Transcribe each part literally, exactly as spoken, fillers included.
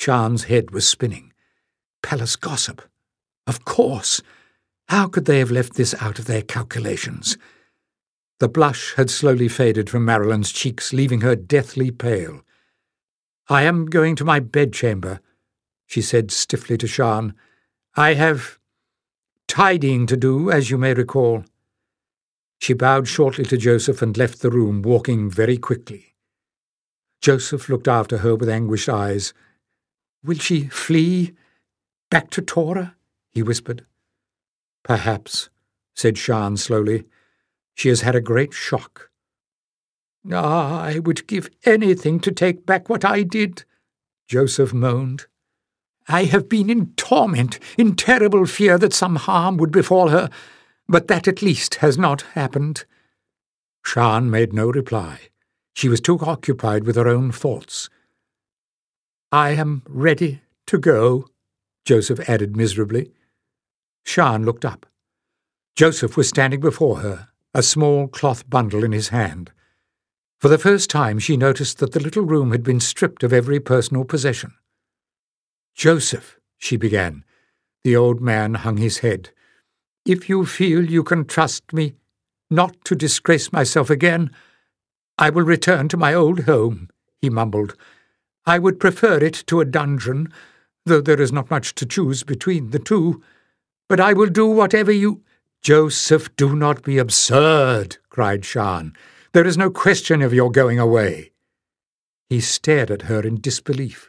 Sian's head was spinning. Palace gossip. Of course. How could they have left this out of their calculations? The blush had slowly faded from Marilyn's cheeks, leaving her deathly pale. "I am going to my bedchamber," she said stiffly to Sian. "I have tidying to do, as you may recall." She bowed shortly to Joseph and left the room, walking very quickly. Joseph looked after her with anguished eyes. "Will she flee? Back to Torah?" he whispered. "Perhaps," said Sian slowly. "She has had a great shock." "Ah, I would give anything to take back what I did," Joseph moaned. "I have been in torment, in terrible fear that some harm would befall her, but that at least has not happened." Sian made no reply. She was too occupied with her own thoughts. "I am ready to go," Joseph added miserably. Sian looked up. Joseph was standing before her, a small cloth bundle in his hand. For the first time she noticed that the little room had been stripped of every personal possession. "Joseph," she began. The old man hung his head. "If you feel you can trust me not to disgrace myself again, I will return to my old home," he mumbled. "I would prefer it to a dungeon, though there is not much to choose between the two. But I will do whatever you—" "Joseph, do not be absurd," cried Sian. "There is no question of your going away." He stared at her in disbelief.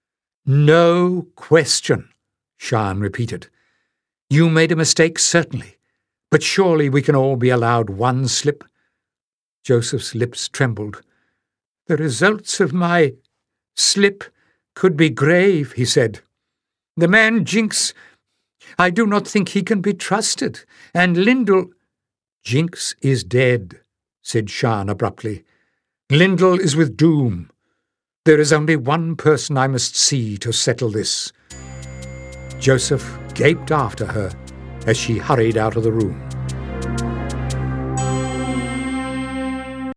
"No question," Sian repeated. "You made a mistake, certainly, but surely we can all be allowed one slip." Joseph's lips trembled. "The results of my slip could be grave," he said. "The man Jinx, I do not think he can be trusted, and Lyndall—" "Jinx is dead," said Sian abruptly. "Lyndall is with Doom. There is only one person I must see to settle this." Joseph gaped after her as she hurried out of the room.